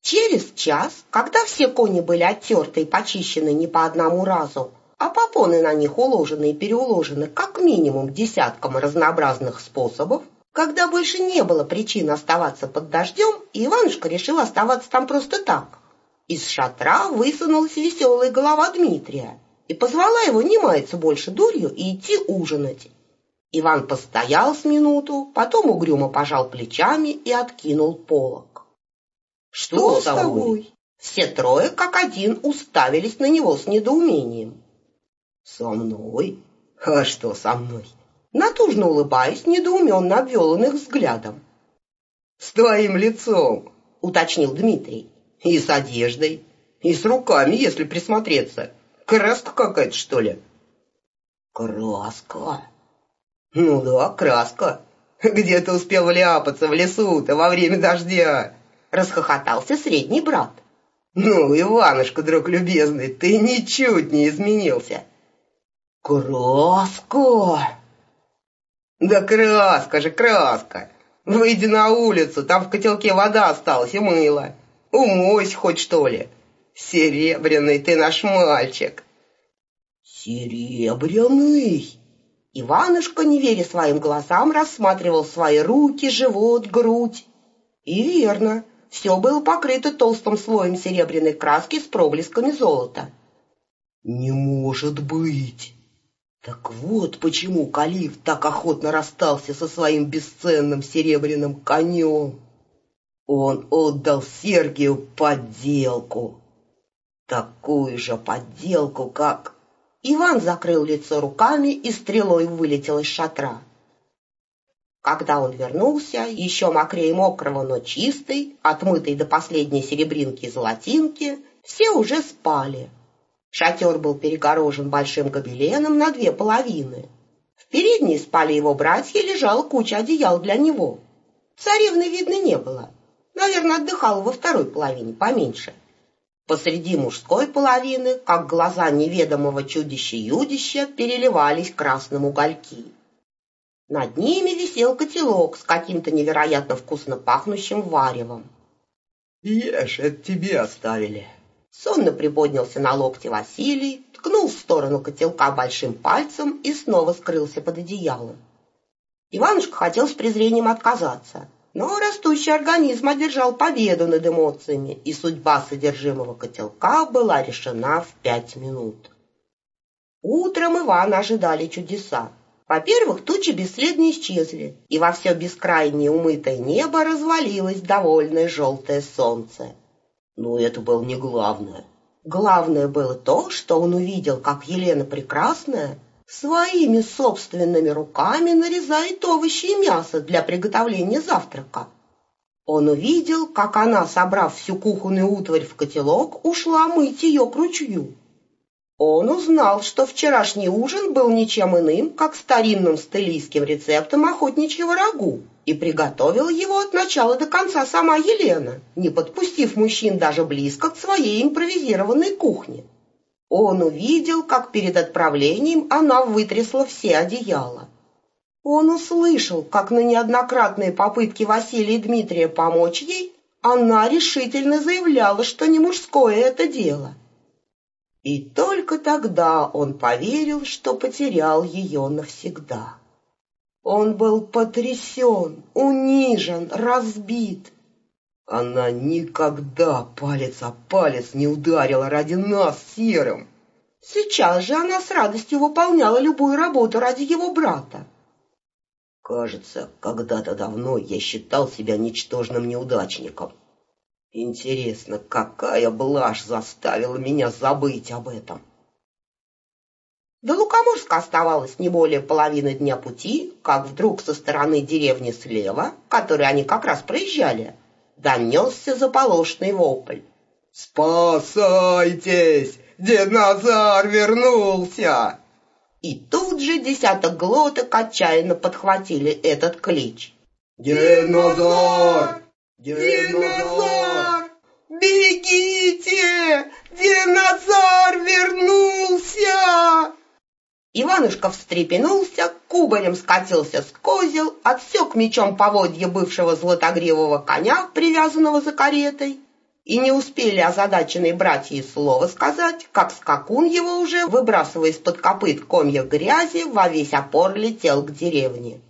Через час, когда все кони были оттерты и почищены не по одному разу, а попоны на них уложены и переуложены как минимум десятком разнообразных способов, когда больше не было причин оставаться под дождем, и Иванушка решил оставаться там просто так, из шатра высунулась веселая голова Дмитрия и позвала его не маяться больше дурью и идти ужинать. Иван постоял с минуту, потом угрюмо пожал плечами и откинул полог. «Что с тобой?» Все трое как один уставились на него с недоумением. «Со мной? А что со мной?» Натужно улыбаясь, недоуменно обвел он их взглядом. «С твоим лицом», — уточнил Дмитрий, — «и с одеждой, и с руками, если присмотреться. Краска какая-то, что ли?» «Краска?» «Ну да, краска. Где ты успел вляпаться в лесу-то во время дождя?» — расхохотался средний брат. «Ну, Иванушка, друг любезный, ты ничуть не изменился». «Краска?» «Да краска же, краска! Выйди на улицу, там в котелке вода осталась и мыло. Умойся хоть, что ли. Серебряный ты наш мальчик». «Серебряный?» Иванушка, не веря своим глазам, рассматривал свои руки, живот, грудь. И верно, все было покрыто толстым слоем серебряной краски с проблесками золота. «Не может быть! Так вот почему Калиф так охотно расстался со своим бесценным серебряным конем. Он отдал Сергию подделку. Такую же подделку, как...» Иван закрыл лицо руками и стрелой вылетел из шатра. Когда он вернулся, еще мокрее мокрого, но чистый, отмытый до последней серебринки и золотинки, все уже спали. Шатер был перегорожен большим гобеленом на две половины. В передней спали его братья, лежала куча одеял для него. Царевны видно не было. Наверное, отдыхала во второй половине, поменьше. Посреди мужской половины, как глаза неведомого чудища-юдища, переливались красным угольки. Над ними висел котелок с каким-то невероятно вкусно пахнущим варевом. «Ешь, это тебе оставили». Сонно приподнялся на локте Василий, ткнул в сторону котелка большим пальцем и снова скрылся под одеялом. Иванушка хотел с презрением отказаться, но растущий организм одержал победу над эмоциями, и судьба содержимого котелка была решена в 5 минут. Утром Ивана ожидали чудеса. Во-первых, тучи бесследно исчезли, и во все бескрайнее умытое небо развалилось довольное желтое солнце. Но это было не главное. Главное было то, что он увидел, как Елена Прекрасная своими собственными руками нарезает овощи и мясо для приготовления завтрака. Он увидел, как она, собрав всю кухонную утварь в котелок, ушла мыть ее к ручью. Он узнал, что вчерашний ужин был ничем иным, как старинным стылийским рецептом охотничьего рагу, и приготовила его от начала до конца сама Елена, не подпустив мужчин даже близко к своей импровизированной кухне. Он увидел, как перед отправлением она вытрясла все одеяла. Он услышал, как на неоднократные попытки Василия и Дмитрия помочь ей, она решительно заявляла, что не мужское это дело. И только тогда он поверил, что потерял ее навсегда. Он был потрясен, унижен, разбит. Она никогда палец о палец не ударила ради нас с Серым. Сейчас же она с радостью выполняла любую работу ради его брата. Кажется, когда-то давно я считал себя ничтожным неудачником. Интересно, какая блажь заставила меня забыть об этом? До Лукоморска оставалось не более половины дня пути, как вдруг со стороны деревни слева, которой они как раз проезжали, донесся заполошный вопль. «Спасайтесь! Дед Назар вернулся!» И тут же десяток глоток отчаянно подхватили этот клич. «Дед Назар! Дед Назар! Бегите! Дед Назар вернулся!» Иванушка встрепенулся, кубарем скатился с козел, отсек мечом поводья бывшего златогривого коня, привязанного за каретой, И не успели озадаченные братья и слова сказать, как скакун его уже, выбрасывая из-под копыт комья грязи, во весь опор летел к деревне.